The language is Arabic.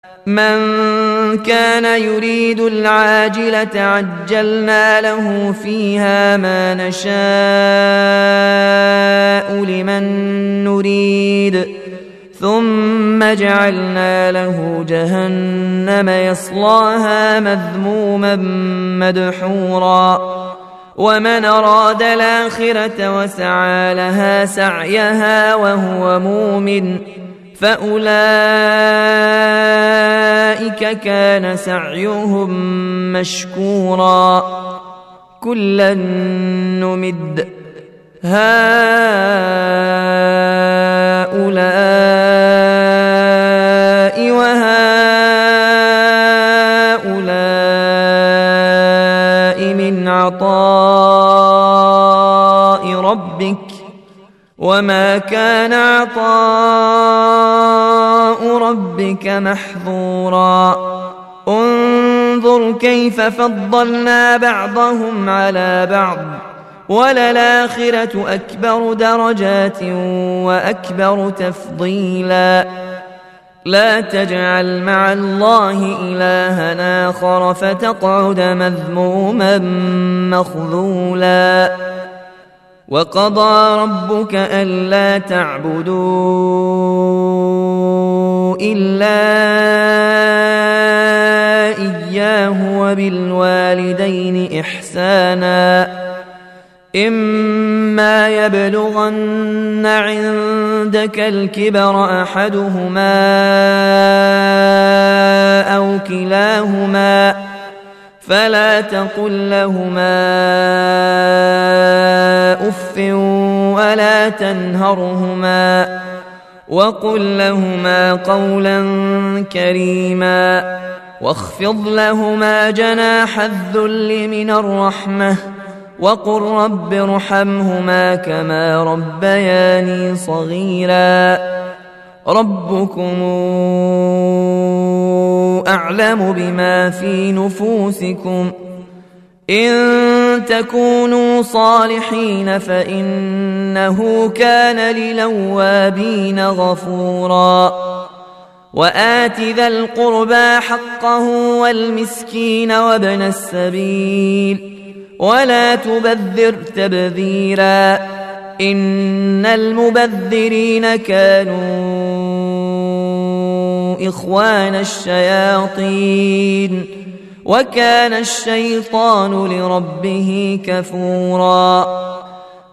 من كان يريد العاجلة عجلنا له فيها ما نشاء لمن نريد ثم جعلنا له جهنم يصلاها مذموما مدحورا ومن أراد الآخرة وسعى لها سعيها وهو مؤمن فأولئك كان سعيهم مشكورا كلا نمد هؤلاء وهؤلاء من عطاء ربك وما كان عطاء ربك محظورا انظر كيف فضلنا بعضهم على بعض وللآخرة أكبر درجات وأكبر تفضيلا لا تجعل مع الله إلها آخر فتقعد مذموما مخذولا وقضى ربك ألا تعبدوا إلا إياه وبالوالدين إحسانا إما يبلغن عندك الكبر أحدهما أو كلاهما فلا تقل لهما أف ولا تنهرهما وقل لهما قولا كريما واخفض لهما جناح الذل من الرحمة وقل رب ارحمهما كما ربياني صغيرا ربكم أعلم بما في نفوسكم إن تكونوا صالحين فإنه كان للأوابين غفورا وآت ذا القربى حقه والمسكين وابن السبيل ولا تبذر تبذيرا إن المبذرين كانوا إخوان الشياطين وكان الشيطان لربه كفورا